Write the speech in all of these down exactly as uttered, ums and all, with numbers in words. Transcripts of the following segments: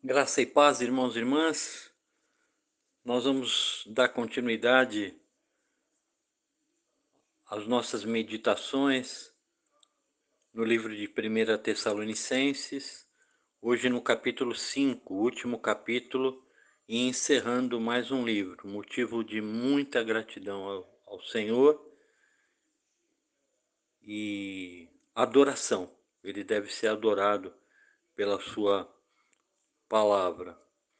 Graça e paz, irmãos e irmãs. Nós vamos dar continuidade às nossas meditações no livro de primeira Tessalonicenses, hoje no capítulo cinco, último capítulo, e encerrando mais um livro, motivo de muita gratidão ao, ao Senhor e adoração. Ele deve ser adorado pela sua palavra.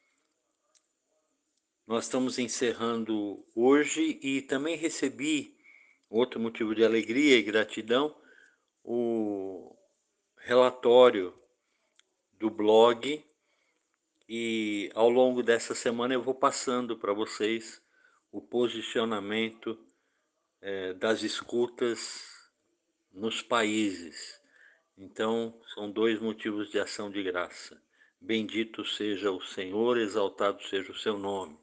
Nós estamos encerrando hoje e também recebi outro motivo de alegria e gratidão, o relatório do blog, e ao longo dessa semana eu vou passando para vocês o posicionamento é, das escutas nos países. Então, são dois motivos de ação de graça. Bendito seja o Senhor, exaltado seja o seu nome.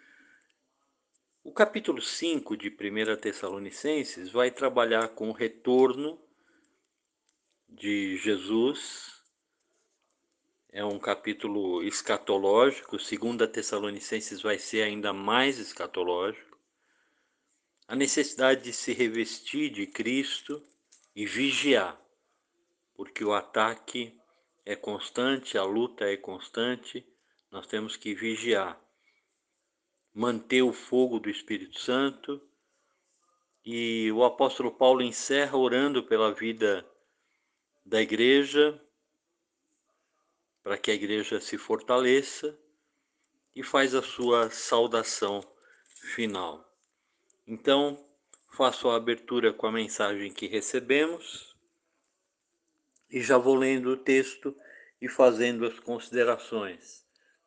O capítulo cinco de primeira Tessalonicenses vai trabalhar com o retorno de Jesus. É um capítulo escatológico, segunda Tessalonicenses vai ser ainda mais escatológico. A necessidade de se revestir de Cristo e vigiar, porque o ataque é constante, a luta é constante, nós temos que vigiar. Manter o fogo do Espírito Santo. E o apóstolo Paulo encerra orando pela vida da igreja, para que a igreja se fortaleça, e faz a sua saudação final. Então, faço a abertura com a mensagem que recebemos e já vou lendo o texto e fazendo as considerações.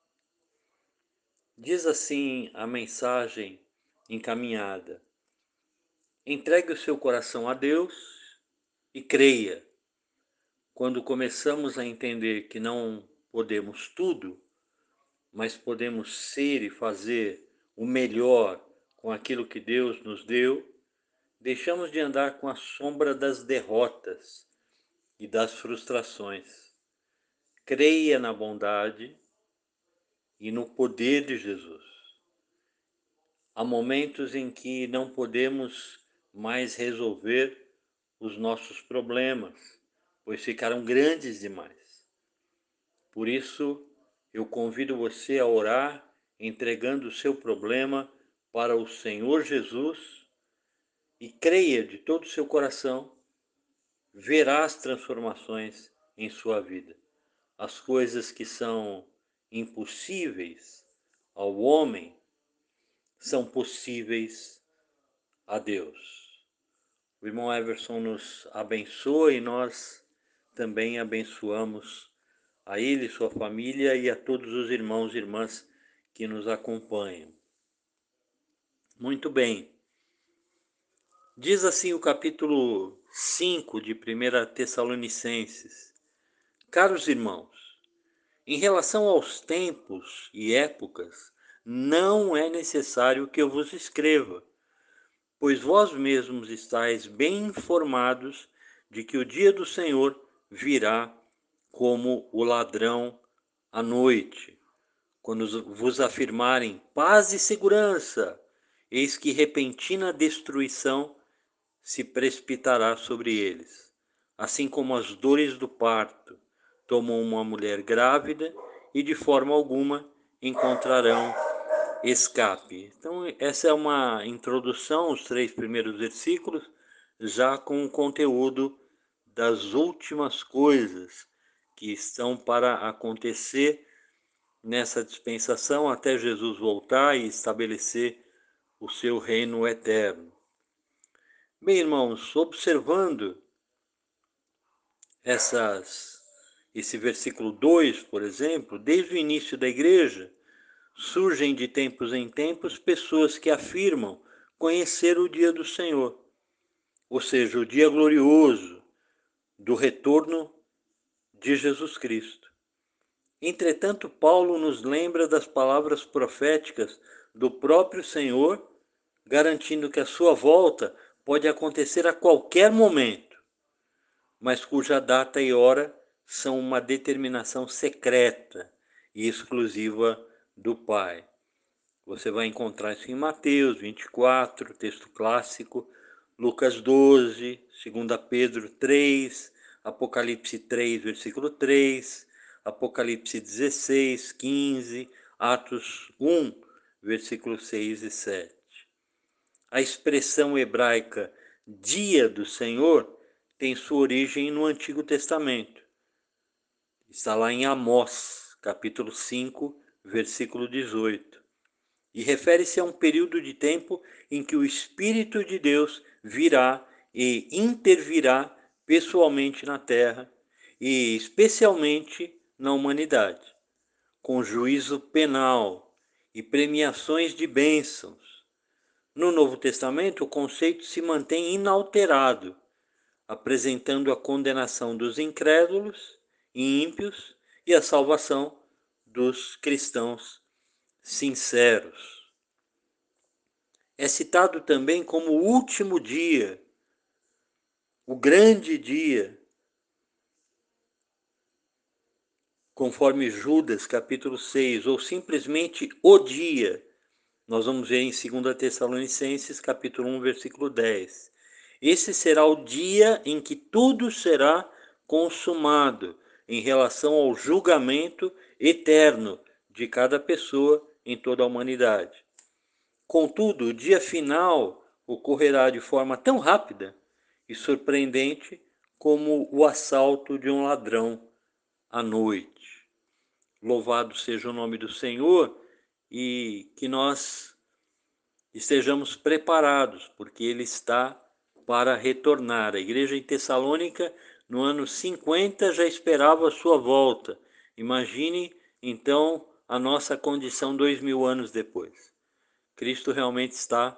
Diz assim a mensagem encaminhada: entregue o seu coração a Deus e creia. Quando começamos a entender que não podemos tudo, mas podemos ser e fazer o melhor com aquilo que Deus nos deu, deixamos de andar com a sombra das derrotas e das frustrações. Creia na bondade e no poder de Jesus. Há momentos em que não podemos mais resolver os nossos problemas, pois ficaram grandes demais. Por isso, eu convido você a orar, entregando o seu problema para o Senhor Jesus, e creia de todo o seu coração, verá as transformações em sua vida. As coisas que são impossíveis ao homem são possíveis a Deus. O irmão Everson nos abençoa e nós também abençoamos a ele, sua família e a todos os irmãos e irmãs que nos acompanham. Muito bem. Diz assim o capítulo cinco de primeira Tessalonicenses: caros irmãos, em relação aos tempos e épocas, não é necessário que eu vos escreva, pois vós mesmos estáis bem informados de que o dia do Senhor virá como o ladrão à noite. Quando vos afirmarem paz e segurança, eis que repentina destruição se precipitará sobre eles, assim como as dores do parto tomam uma mulher grávida e de forma alguma encontrarão escape. Então, essa é uma introdução, os três primeiros versículos, já com o conteúdo das últimas coisas que estão para acontecer nessa dispensação até Jesus voltar e estabelecer o seu reino eterno. Bem, irmãos, observando essas, esse versículo dois, por exemplo, desde o início da igreja, surgem de tempos em tempos pessoas que afirmam conhecer o dia do Senhor, ou seja, o dia glorioso do retorno de Jesus Cristo. Entretanto, Paulo nos lembra das palavras proféticas do próprio Senhor, garantindo que a sua volta pode acontecer a qualquer momento, mas cuja data e hora são uma determinação secreta e exclusiva do Pai. Você vai encontrar isso em Mateus vinte e quatro, texto clássico, Lucas doze, dois Pedro três, Apocalipse três, versículo três, Apocalipse dezesseis, quinze, Atos um, versículos seis e sete. A expressão hebraica dia do Senhor tem sua origem no Antigo Testamento. Está lá em Amós, capítulo cinco, versículo dezoito. E refere-se a um período de tempo em que o Espírito de Deus virá e intervirá pessoalmente na terra e especialmente na humanidade, com juízo penal e premiações de bênçãos. No Novo Testamento, o conceito se mantém inalterado, apresentando a condenação dos incrédulos e ímpios e a salvação dos cristãos sinceros. É citado também como o último dia, o grande dia, conforme Judas, capítulo seis, ou simplesmente o dia. Nós vamos ver em segunda Tessalonicenses, capítulo um, versículo dez. Esse será o dia em que tudo será consumado em relação ao julgamento eterno de cada pessoa em toda a humanidade. Contudo, o dia final ocorrerá de forma tão rápida e surpreendente como o assalto de um ladrão à noite. Louvado seja o nome do Senhor e que nós estejamos preparados, porque Ele está para retornar. A igreja em Tessalônica, no ano cinquenta, já esperava a sua volta. Imagine, então, a nossa condição dois mil anos depois. Cristo realmente está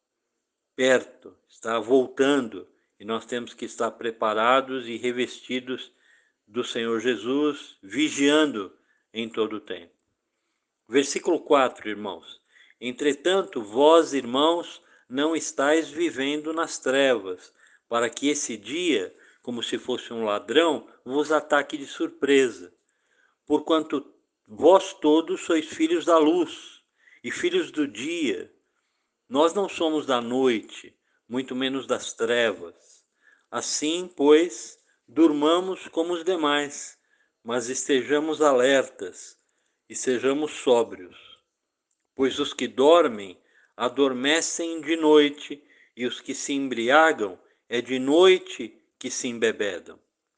perto, está voltando, e nós temos que estar preparados e revestidos do Senhor Jesus, vigiando em todo o tempo. Versículo quatro, irmãos. Entretanto, vós, irmãos, não estáis vivendo nas trevas, para que esse dia, como se fosse um ladrão, vos ataque de surpresa. Porquanto vós todos sois filhos da luz e filhos do dia. Nós não somos da noite, muito menos das trevas. Assim, pois, durmamos como os demais, mas estejamos alertas e sejamos sóbrios. Pois os que dormem, adormecem de noite, e os que se embriagam, é de noite que se embebedam.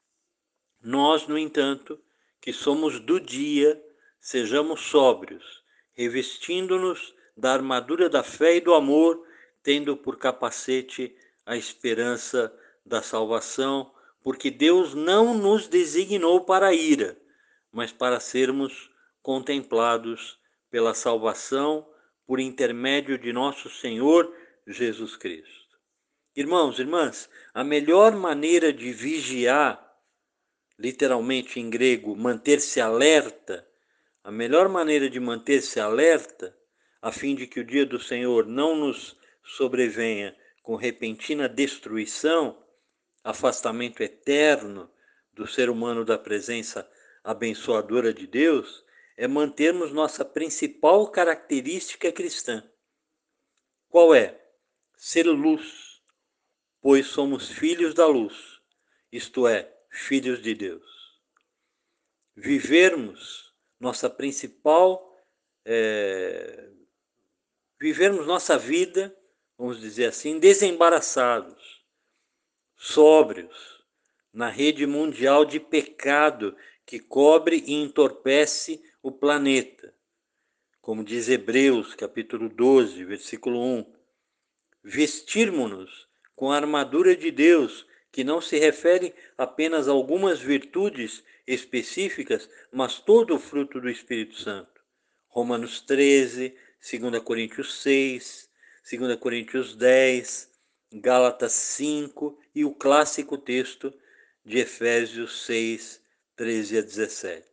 Nós, no entanto, que somos do dia, sejamos sóbrios, revestindo-nos da armadura da fé e do amor, tendo por capacete a esperança da salvação, porque Deus não nos designou para a ira, mas para sermos contemplados pela salvação por intermédio de nosso Senhor Jesus Cristo. Irmãos, irmãs, a melhor maneira de vigiar, literalmente em grego, manter-se alerta, a melhor maneira de manter-se alerta, a fim de que o dia do Senhor não nos sobrevenha com repentina destruição, afastamento eterno do ser humano da presença abençoadora de Deus, é mantermos nossa principal característica cristã. Qual é? Ser luz, pois somos filhos da luz, isto é, filhos de Deus. Vivermos nossa principal, é, vivermos nossa vida, vamos dizer assim, desembaraçados, sóbrios, na rede mundial de pecado que cobre e entorpece o planeta. Como diz Hebreus, capítulo doze, versículo um. Vestirmos-nos com a armadura de Deus, que não se refere apenas a algumas virtudes específicas, mas todo o fruto do Espírito Santo. Romanos treze, dois Coríntios seis, dois Coríntios dez, Gálatas cinco e o clássico texto de Efésios seis, treze a dezessete.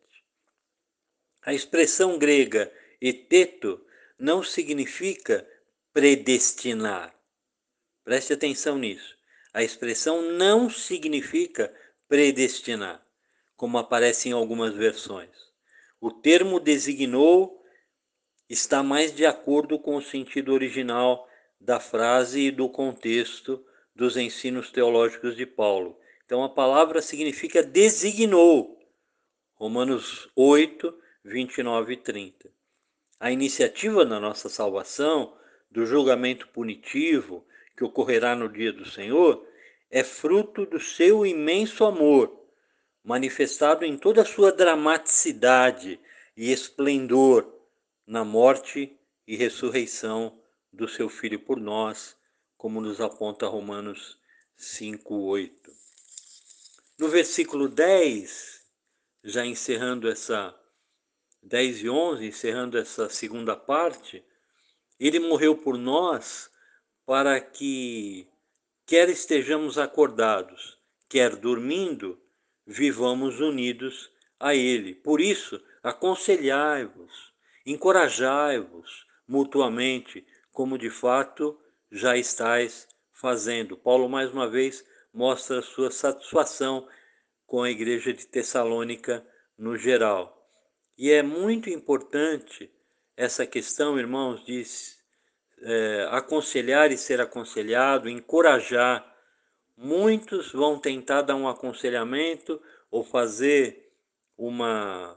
A expressão grega eteto não significa predestinar. Preste atenção nisso. A expressão não significa predestinar, como aparece em algumas versões. O termo designou está mais de acordo com o sentido original da frase e do contexto dos ensinos teológicos de Paulo. Então a palavra significa designou. Romanos oito, vinte e nove e trinta. A iniciativa da nossa salvação, do julgamento punitivo que ocorrerá no dia do Senhor, é fruto do seu imenso amor, manifestado em toda a sua dramaticidade e esplendor na morte e ressurreição do seu Filho por nós, como nos aponta Romanos cinco, oito. No versículo dez, já encerrando essa dez e onze, encerrando essa segunda parte, ele morreu por nós para que, quer estejamos acordados, quer dormindo, vivamos unidos a ele. Por isso, aconselhai-vos, encorajai-vos mutuamente, como de fato já estáis fazendo. Paulo, mais uma vez, mostra a sua satisfação com a igreja de Tessalônica no geral. E é muito importante essa questão, irmãos, de é, aconselhar e ser aconselhado, encorajar. Muitos vão tentar dar um aconselhamento ou fazer uma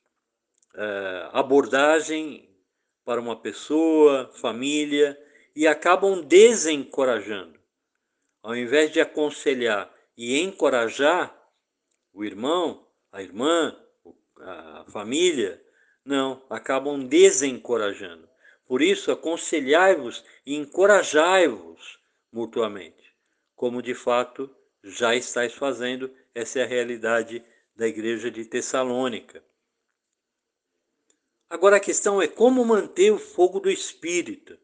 é, abordagem para uma pessoa, família, e acabam desencorajando. Ao invés de aconselhar e encorajar o irmão, a irmã, a família, não, acabam desencorajando. Por isso, aconselhai-vos e encorajai-vos mutuamente, como de fato já estáis fazendo. Essa é a realidade da igreja de Tessalônica. Agora a questão é como manter o fogo do Espírito.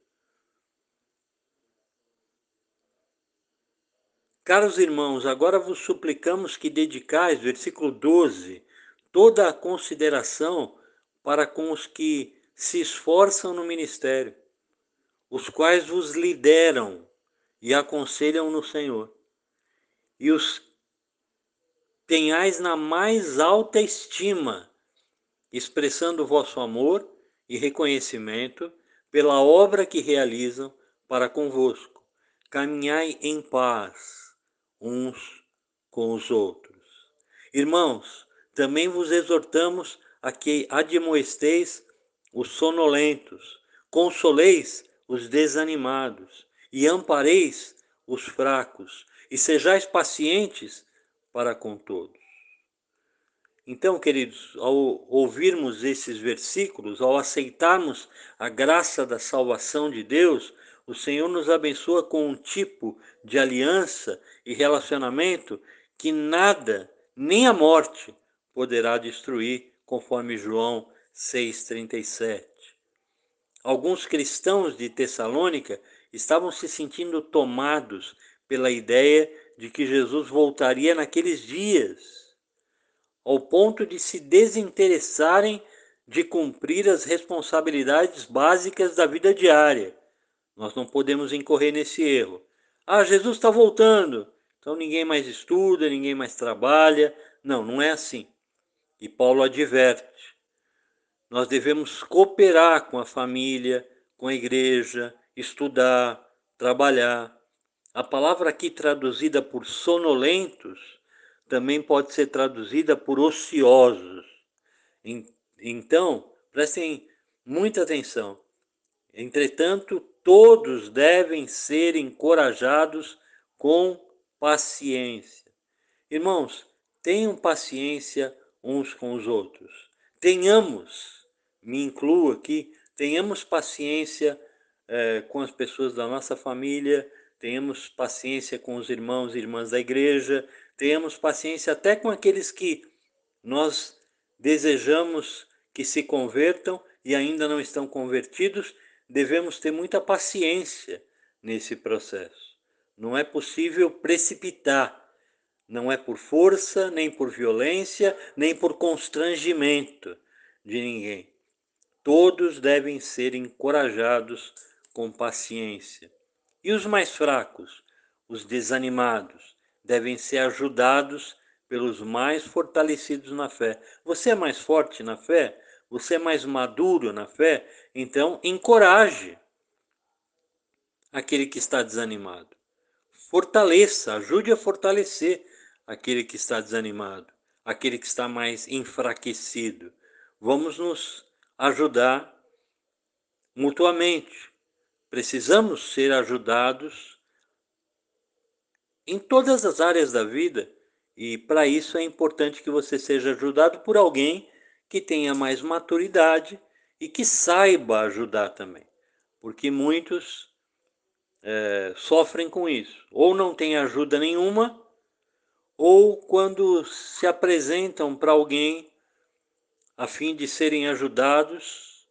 Caros irmãos, agora vos suplicamos que dedicais, versículo doze, toda a consideração para com os que se esforçam no ministério, os quais vos lideram e aconselham no Senhor, e os tenhais na mais alta estima, expressando o vosso amor e reconhecimento pela obra que realizam para convosco. Caminhai em paz uns com os outros. Irmãos, também vos exortamos a que admoesteis os sonolentos, consoleis os desanimados e ampareis os fracos, e sejais pacientes para com todos. Então, queridos, ao ouvirmos esses versículos, ao aceitarmos a graça da salvação de Deus, o Senhor nos abençoa com um tipo de aliança e relacionamento que nada, nem a morte, poderá destruir, conforme João seis, trinta e sete. Alguns cristãos de Tessalônica estavam se sentindo tomados pela ideia de que Jesus voltaria naqueles dias, ao ponto de se desinteressarem de cumprir as responsabilidades básicas da vida diária. Nós não podemos incorrer nesse erro. Ah, Jesus está voltando, então ninguém mais estuda, ninguém mais trabalha. Não, não é assim. E Paulo adverte. Nós devemos cooperar com a família, com a igreja, estudar, trabalhar. A palavra aqui traduzida por sonolentos também pode ser traduzida por ociosos. Então, prestem muita atenção. Entretanto, todos devem ser encorajados com paciência. Irmãos, tenham paciência uns com os outros. Tenhamos, me incluo aqui, tenhamos paciência eh, com as pessoas da nossa família, tenhamos paciência com os irmãos e irmãs da igreja, tenhamos paciência até com aqueles que nós desejamos que se convertam e ainda não estão convertidos. Devemos ter muita paciência nesse processo. Não é possível precipitar. Não é por força, nem por violência, nem por constrangimento de ninguém. Todos devem ser encorajados com paciência. E os mais fracos, os desanimados, devem ser ajudados pelos mais fortalecidos na fé. Você é mais forte na fé? você é mais maduro na fé, então encoraje aquele que está desanimado. Fortaleça, ajude a fortalecer aquele que está desanimado, aquele que está mais enfraquecido. Vamos nos ajudar mutuamente. Precisamos ser ajudados em todas as áreas da vida, e para isso é importante que você seja ajudado por alguém que tenha mais maturidade e que saiba ajudar também, porque muitos é, sofrem com isso, ou não têm ajuda nenhuma, ou quando se apresentam para alguém a fim de serem ajudados,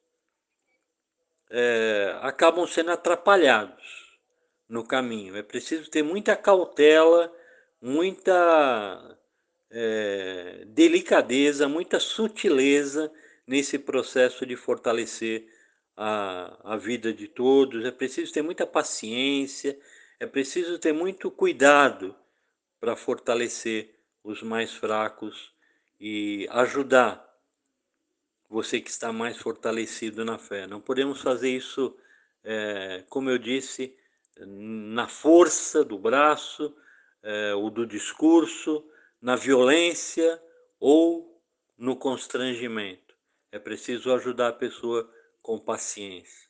é, acabam sendo atrapalhados no caminho. É preciso ter muita cautela, muita é, delicadeza, muita sutileza nesse processo de fortalecer a, a vida de todos. É preciso ter muita paciência, é preciso ter muito cuidado para fortalecer os mais fracos e ajudar você que está mais fortalecido na fé. Não podemos fazer isso, é, como eu disse, na força do braço, é, ou do discurso, na violência ou no constrangimento. É preciso ajudar a pessoa com paciência.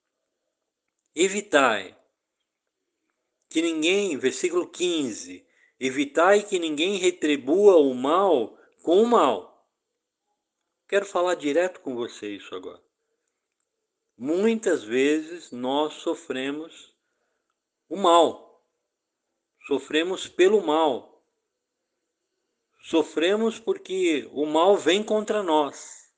Evitai que ninguém, versículo quinze, evitai que ninguém retribua o mal com o mal. Quero falar direto com você isso agora. Muitas vezes nós sofremos o mal, sofremos pelo mal, sofremos porque o mal vem contra nós,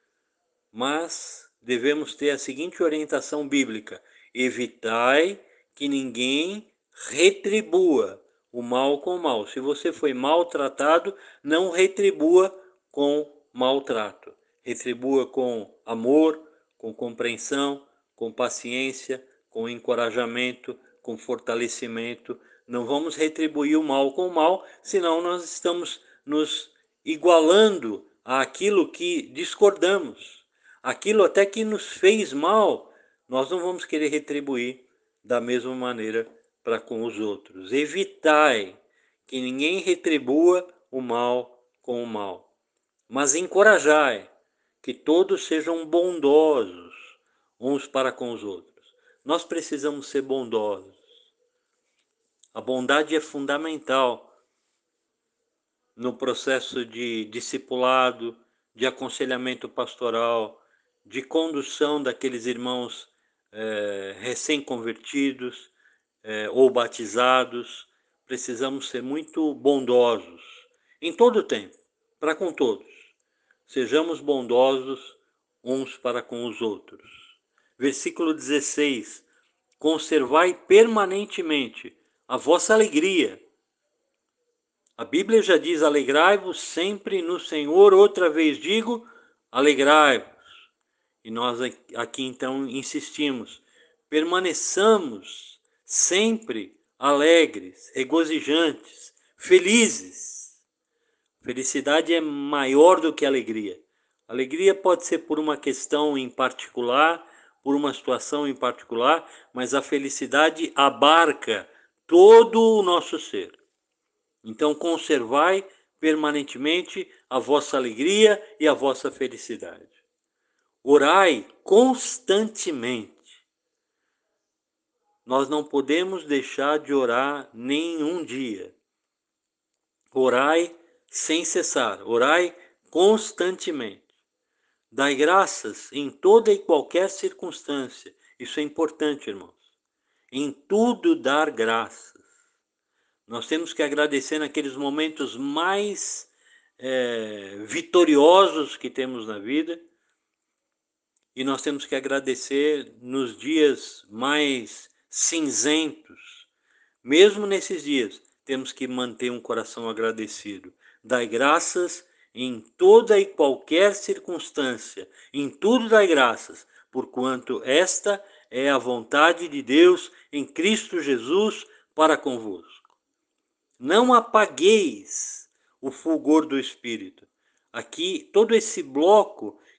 mas devemos ter a seguinte orientação bíblica: evitai que ninguém retribua o mal com o mal. Se você foi maltratado, não retribua com maltrato, retribua com amor, com compreensão, com paciência, com encorajamento, com fortalecimento. Não vamos retribuir o mal com o mal, senão nós estamos nos igualando àquilo que discordamos. Aquilo até que nos fez mal, nós não vamos querer retribuir da mesma maneira para com os outros. Evitai que ninguém retribua o mal com o mal, mas encorajai que todos sejam bondosos uns para com os outros. Nós precisamos ser bondosos. A bondade é fundamental no processo de discipulado, de aconselhamento pastoral, de condução daqueles irmãos é, recém-convertidos é, ou batizados. Precisamos ser muito bondosos em todo o tempo, para com todos. Sejamos bondosos uns para com os outros. Versículo dezesseis. Conservai permanentemente a vossa alegria. A Bíblia já diz: alegrai-vos sempre no Senhor. Outra vez digo, alegrai-vos. E nós aqui então insistimos: permaneçamos sempre alegres, regozijantes, felizes. Felicidade é maior do que alegria. Alegria pode ser por uma questão em particular, por uma situação em particular, mas a felicidade abarca todo o nosso ser. Então conservai permanentemente a vossa alegria e a vossa felicidade. Orai constantemente. Nós não podemos deixar de orar nenhum dia. Orai sem cessar, orai constantemente. Dai graças em toda e qualquer circunstância. Isso é importante, irmãos. Em tudo dar graças. Nós temos que agradecer naqueles momentos mais é, vitoriosos que temos na vida, e nós temos que agradecer nos dias mais cinzentos. Mesmo nesses dias, temos que manter um coração agradecido. Dai graças em toda e qualquer circunstância, em tudo dai graças, porquanto esta é a vontade de Deus em Cristo Jesus para convosco. Não apagueis o fulgor do Espírito. Aqui, todo esse bloco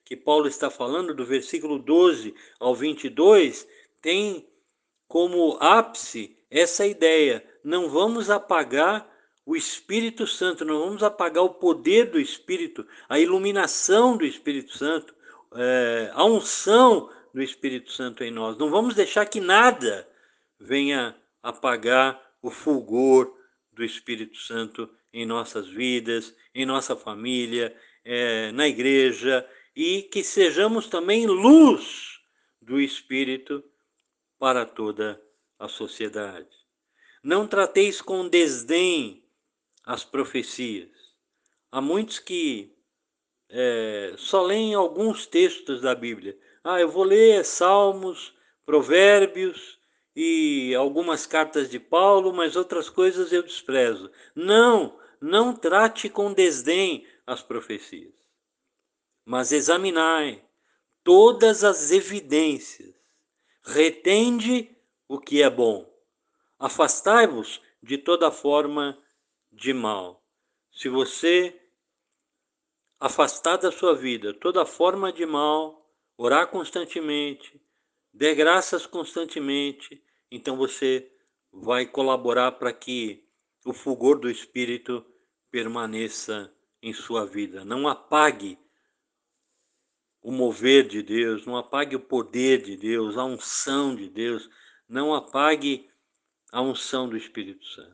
que Paulo está falando, do versículo doze ao vinte e dois, tem como ápice essa ideia: não vamos apagar o Espírito Santo, não vamos apagar o poder do Espírito, a iluminação do Espírito Santo, é, a unção do Espírito Santo em nós. Não vamos deixar que nada venha apagar o fulgor do Espírito Santo em nossas vidas, em nossa família, é, na igreja, e que sejamos também luz do Espírito para toda a sociedade. Não trateis com desdém as profecias. Há muitos que é, só leem alguns textos da Bíblia. Ah, eu vou ler Salmos, Provérbios e algumas cartas de Paulo, mas outras coisas eu desprezo. Não, não trate com desdém as profecias, mas examinai todas as evidências, retende o que é bom, afastai-vos de toda forma de mal. Se você afastar da sua vida toda forma de mal, orar constantemente, dê graças constantemente, então você vai colaborar para que o fulgor do Espírito permaneça em sua vida. Não apague o mover de Deus, não apague o poder de Deus, a unção de Deus, não apague a unção do Espírito Santo.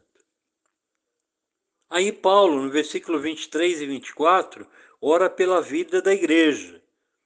Aí Paulo, no versículo vinte e três e vinte e quatro, ora pela vida da igreja,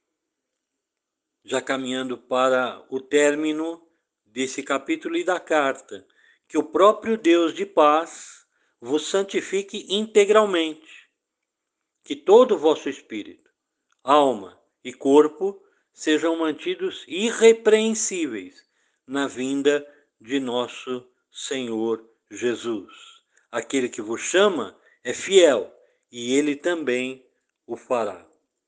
já caminhando para o término desse capítulo e da carta, que o próprio Deus de paz vos santifique integralmente, que todo o vosso espírito, alma e corpo sejam mantidos irrepreensíveis na vinda de nosso Senhor Jesus. Aquele que vos chama é fiel, e ele também o fará.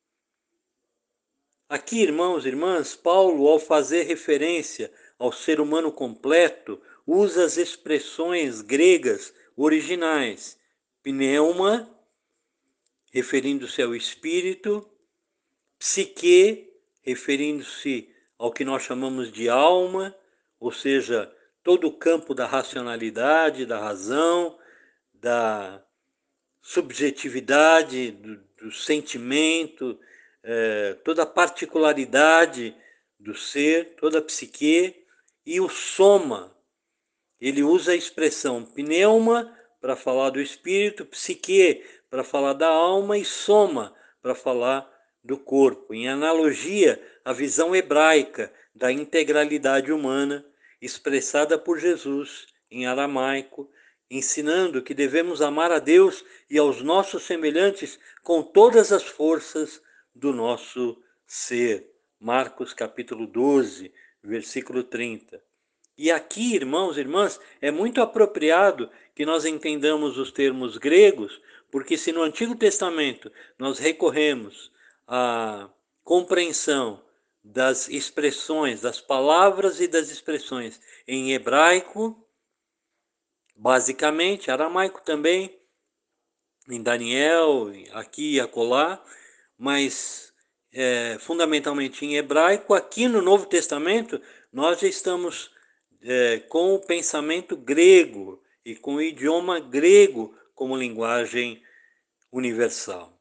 Aqui, irmãos e irmãs, Paulo, ao fazer referência ao ser humano completo, usa as expressões gregas originais, pneuma, referindo-se ao espírito, psique, referindo-se ao que nós chamamos de alma, ou seja, todo o campo da racionalidade, da razão, da subjetividade, do, do sentimento, eh, toda a particularidade do ser, toda a psique, e o soma. Ele usa a expressão pneuma para falar do espírito, psique para falar da alma e soma para falar do corpo, em analogia à visão hebraica da integralidade humana expressada por Jesus em aramaico, ensinando que devemos amar a Deus e aos nossos semelhantes com todas as forças do nosso ser. Marcos capítulo doze, versículo trinta. E aqui, irmãos e irmãs, é muito apropriado que nós entendamos os termos gregos, porque se no Antigo Testamento nós recorremos à compreensão das expressões, das palavras e das expressões em hebraico, basicamente, aramaico também, em Daniel, aqui e acolá, mas é, fundamentalmente em hebraico, aqui no Novo Testamento nós já estamos é, com o pensamento grego e com o idioma grego como linguagem universal.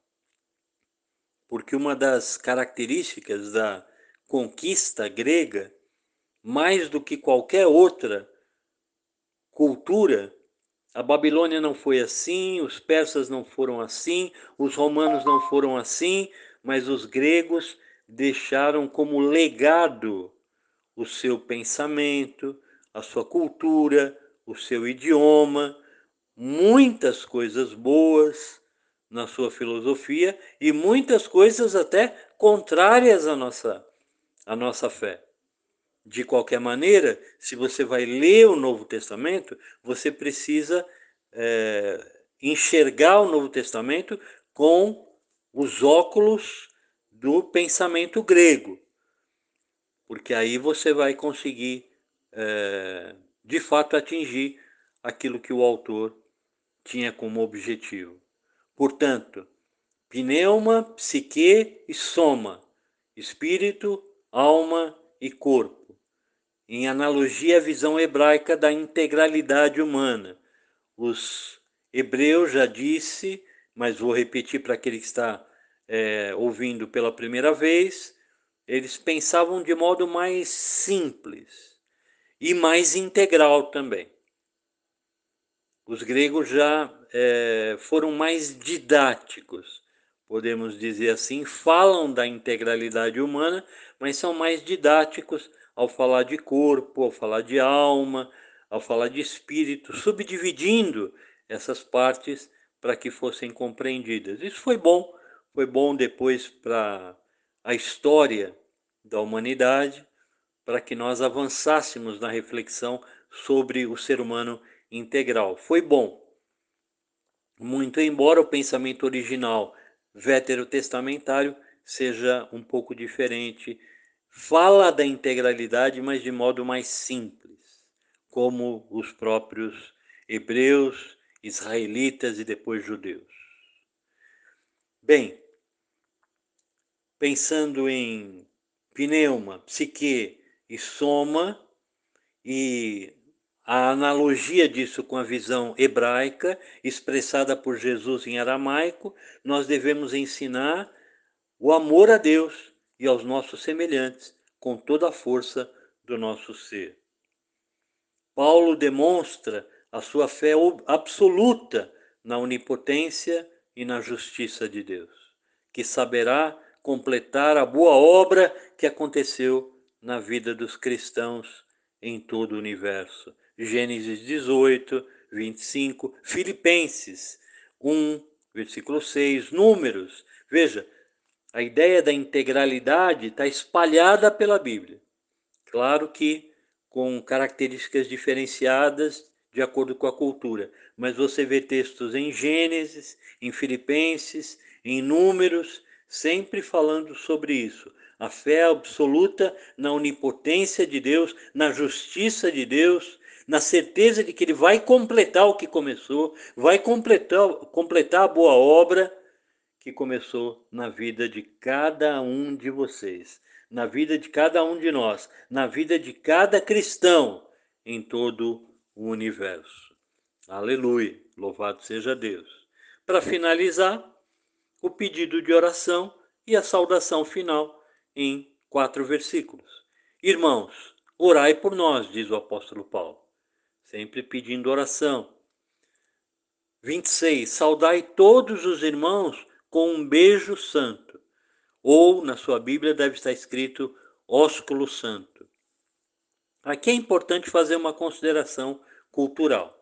Porque uma das características da conquista grega, mais do que qualquer outra cultura, a Babilônia não foi assim, os persas não foram assim, os romanos não foram assim, mas os gregos deixaram como legado o seu pensamento, a sua cultura, o seu idioma, muitas coisas boas na sua filosofia e muitas coisas até contrárias à nossa, à nossa fé. De qualquer maneira, se você vai ler o Novo Testamento, você precisa é, enxergar o Novo Testamento com os óculos do pensamento grego, porque aí você vai conseguir, é, de fato, atingir aquilo que o autor tinha como objetivo. Portanto, pneuma, psique e soma. espírito, alma e corpo, em analogia à visão hebraica da integralidade humana. Os hebreus, já disse, mas vou repetir para aquele que está é, ouvindo pela primeira vez, eles pensavam de modo mais simples e mais integral também. Os gregos já é, foram mais didáticos, podemos dizer assim, falam da integralidade humana, mas são mais didáticos ao falar de corpo, ao falar de alma, ao falar de espírito, subdividindo essas partes para que fossem compreendidas. Isso foi bom, foi bom depois para a história da humanidade, para que nós avançássemos na reflexão sobre o ser humano integral. Foi bom, muito embora o pensamento original veterotestamentário seja um pouco diferente, fala da integralidade, mas de modo mais simples, como os próprios hebreus, israelitas e depois judeus. Bem, pensando em pneuma, psique e soma, e a analogia disso com a visão hebraica, expressada por Jesus em aramaico, nós devemos ensinar o amor a Deus e aos nossos semelhantes, com toda a força do nosso ser. Paulo demonstra a sua fé absoluta na onipotência e na justiça de Deus, que saberá completar a boa obra que aconteceu na vida dos cristãos em todo o universo. Gênesis dezoito, vinte e cinco, Filipenses um, versículo seis, Números. Veja, a ideia da integralidade está espalhada pela Bíblia. Claro que com características diferenciadas de acordo com a cultura, mas você vê textos em Gênesis, em Filipenses, em Números, sempre falando sobre isso. A fé absoluta na onipotência de Deus, na justiça de Deus, na certeza de que Ele vai completar o que começou, vai completar, completar a boa obra que começou na vida de cada um de vocês, na vida de cada um de nós, na vida de cada cristão em todo o universo. Aleluia, louvado seja Deus. Para finalizar, o pedido de oração e a saudação final em quatro versículos. Irmãos, orai por nós, diz o apóstolo Paulo, sempre pedindo oração. vinte e seis. Saudai todos os irmãos com um beijo santo. Ou, na sua Bíblia, deve estar escrito ósculo santo. Aqui é importante fazer uma consideração cultural.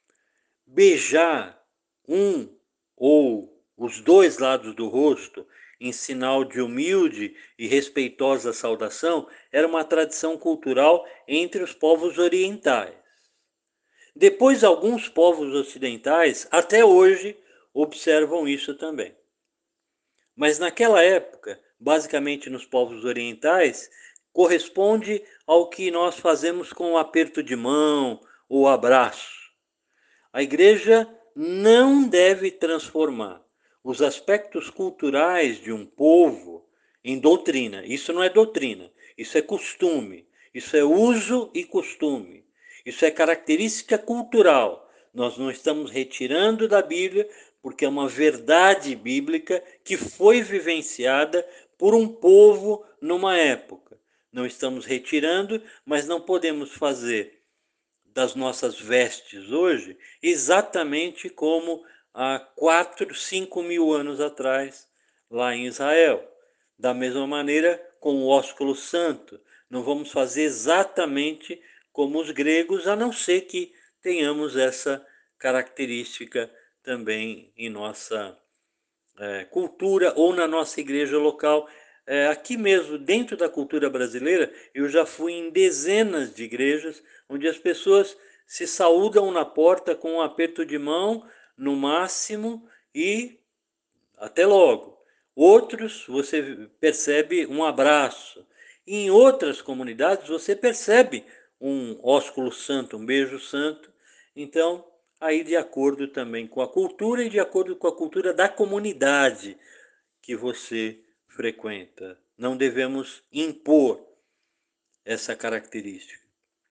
Beijar um ou os dois lados do rosto em sinal de humilde e respeitosa saudação era uma tradição cultural entre os povos orientais. Depois, alguns povos ocidentais, até hoje, observam isso também. Mas naquela época, basicamente nos povos orientais, corresponde ao que nós fazemos com o aperto de mão ou abraço. A igreja não deve transformar os aspectos culturais de um povo em doutrina. Isso não é doutrina, isso é costume, isso é uso e costume. Isso é característica cultural. Nós não estamos retirando da Bíblia, porque é uma verdade bíblica que foi vivenciada por um povo numa época. Não estamos retirando, mas não podemos fazer das nossas vestes hoje exatamente como há quatro, cinco mil anos atrás, lá em Israel. Da mesma maneira, com o ósculo santo, não vamos fazer exatamente como os gregos, a não ser que tenhamos essa característica também em nossa é, cultura ou na nossa igreja local. É, aqui mesmo, dentro da cultura brasileira, eu já fui em dezenas de igrejas onde as pessoas se saúdam na porta com um aperto de mão, no máximo, e até logo. Outros, você percebe um abraço. Em outras comunidades, você percebe um ósculo santo, um beijo santo. Então, aí de acordo também com a cultura e de acordo com a cultura da comunidade que você frequenta. não devemos impor essa característica.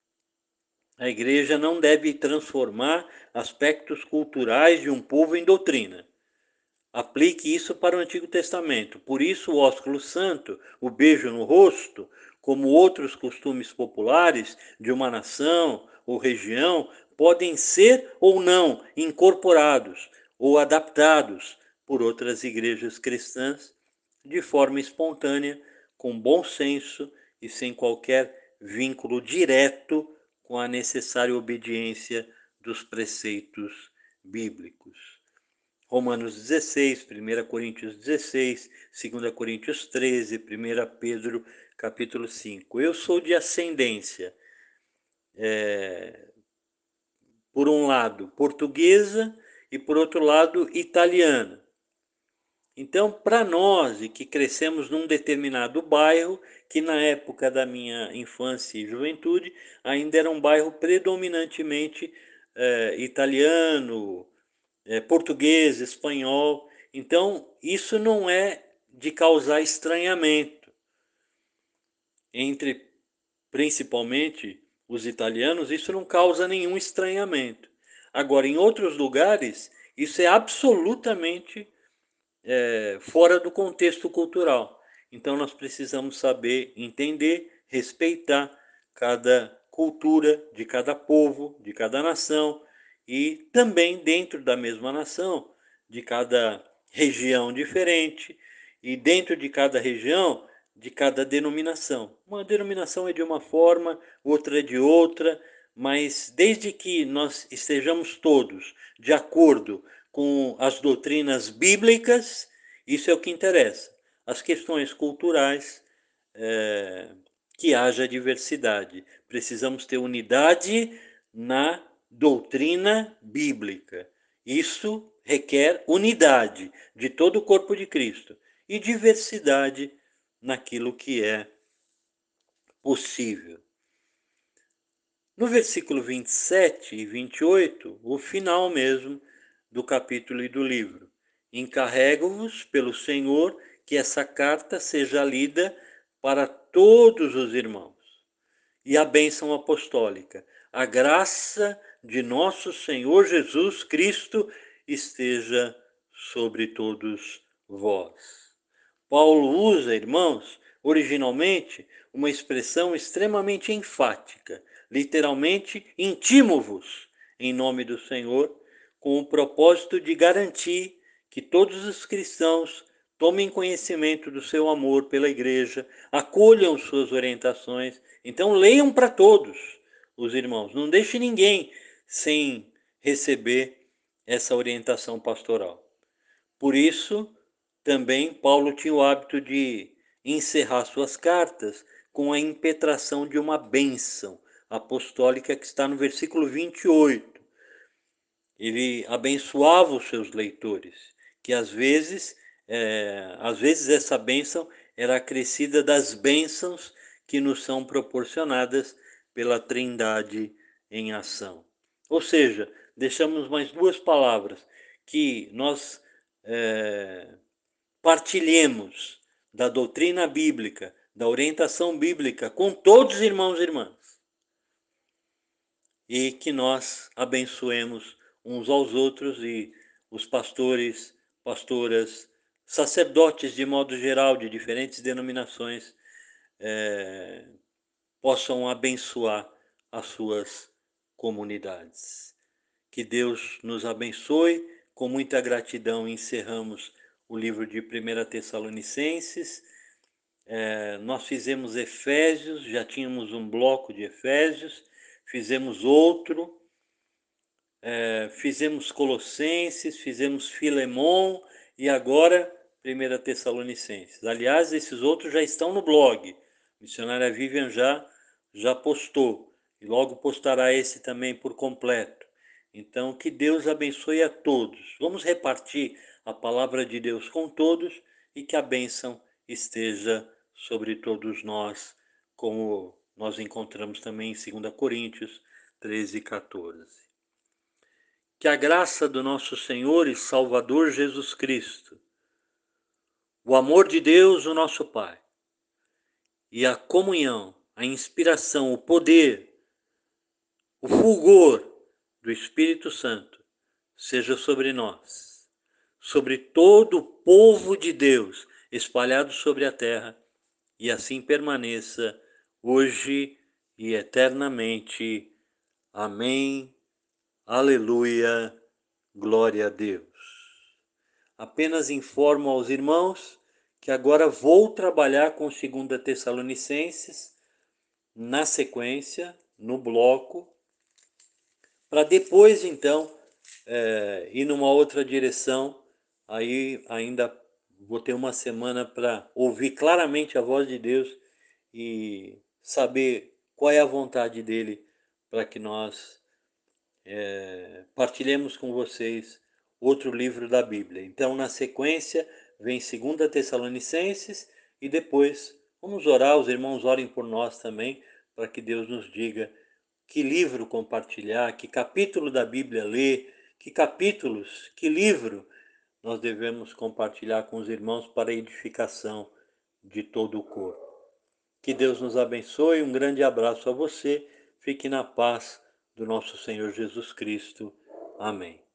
A igreja não deve transformar aspectos culturais de um povo em doutrina. Aplique isso para o Antigo Testamento. Por isso, o ósculo santo, o beijo no rosto, como outros costumes populares de uma nação ou região, podem ser ou não incorporados ou adaptados por outras igrejas cristãs de forma espontânea, com bom senso e sem qualquer vínculo direto com a necessária obediência dos preceitos bíblicos. Romanos dezesseis, primeira Coríntios dezesseis, segunda Coríntios treze, primeira Pedro capítulo cinco. Eu sou de ascendência, é, por um lado, portuguesa e por outro lado, italiana. Então, para nós, e que crescemos num determinado bairro, que na época da minha infância e juventude, ainda era um bairro predominantemente é, italiano, é, português, espanhol. Então, isso não é de causar estranhamento entre, principalmente, os italianos, isso não causa nenhum estranhamento. Agora, em outros lugares, isso é absolutamente é, fora do contexto cultural. Então, nós precisamos saber entender, respeitar cada cultura de cada povo, de cada nação, e também dentro da mesma nação, de cada região diferente, e dentro de cada região, de cada denominação. Uma denominação é de uma forma, outra é de outra, mas desde que nós estejamos todos de acordo com as doutrinas bíblicas, isso é o que interessa. As questões culturais, é, que haja diversidade. Precisamos ter unidade na doutrina bíblica. Isso requer unidade de todo o corpo de Cristo e diversidade naquilo que é possível. No versículo vinte e sete e vinte e oito, o final mesmo do capítulo e do livro. Encarrego-vos pelo Senhor que essa carta seja lida para todos os irmãos. E a bênção apostólica. A graça de nosso Senhor Jesus Cristo esteja sobre todos vós. Paulo usa, irmãos, originalmente uma expressão extremamente enfática, literalmente, intimo-vos em nome do Senhor, com o propósito de garantir que todos os cristãos tomem conhecimento do seu amor pela igreja, acolham suas orientações. Então, leiam para todos os irmãos, não deixe ninguém sem receber essa orientação pastoral. Por isso, também Paulo tinha o hábito de encerrar suas cartas com a impetração de uma bênção apostólica que está no versículo vinte e oito. Ele abençoava os seus leitores, que às vezes, é, às vezes essa bênção era acrescida das bênçãos que nos são proporcionadas pela Trindade em ação. Ou seja, deixamos mais duas palavras, que nós é, partilhemos da doutrina bíblica, da orientação bíblica com todos os irmãos e irmãs. E que nós abençoemos uns aos outros e os pastores, pastoras, sacerdotes de modo geral, de diferentes denominações, é, possam abençoar as suas comunidades. Que Deus nos abençoe. Com muita gratidão encerramos o livro de primeira Tessalonicenses. É, nós fizemos Efésios, já tínhamos um bloco de Efésios, fizemos outro, é, fizemos Colossenses, fizemos Filemon e agora primeira Tessalonicenses. Aliás, esses outros já estão no blog. A missionária Vivian já, já postou e logo postará esse também por completo. Então, que Deus abençoe a todos. Vamos repartir a palavra de Deus com todos e que a bênção esteja sobre todos nós, como nós encontramos também em segunda Coríntios treze, quatorze. Que a graça do nosso Senhor e Salvador Jesus Cristo, o amor de Deus, o nosso Pai, e a comunhão, a inspiração, o poder, o fulgor do Espírito Santo seja sobre nós, sobre todo o povo de Deus espalhado sobre a terra, e assim permaneça hoje e eternamente. Amém. Aleluia. Glória a Deus. Apenas informo aos irmãos que agora vou trabalhar com segunda Tessalonicenses na sequência, no bloco, para depois então é, ir numa outra direção. Aí ainda vou ter uma semana para ouvir claramente a voz de Deus e saber qual é a vontade dele para que nós é, partilhemos com vocês outro livro da Bíblia. Então, na sequência, vem segunda Tessalonicenses e depois vamos orar, os irmãos orem por nós também, para que Deus nos diga que livro compartilhar, que capítulo da Bíblia ler, que capítulos, que livro nós devemos compartilhar com os irmãos para a edificação de todo o corpo. Que Deus nos abençoe, um grande abraço a você, fique na paz do nosso Senhor Jesus Cristo. Amém.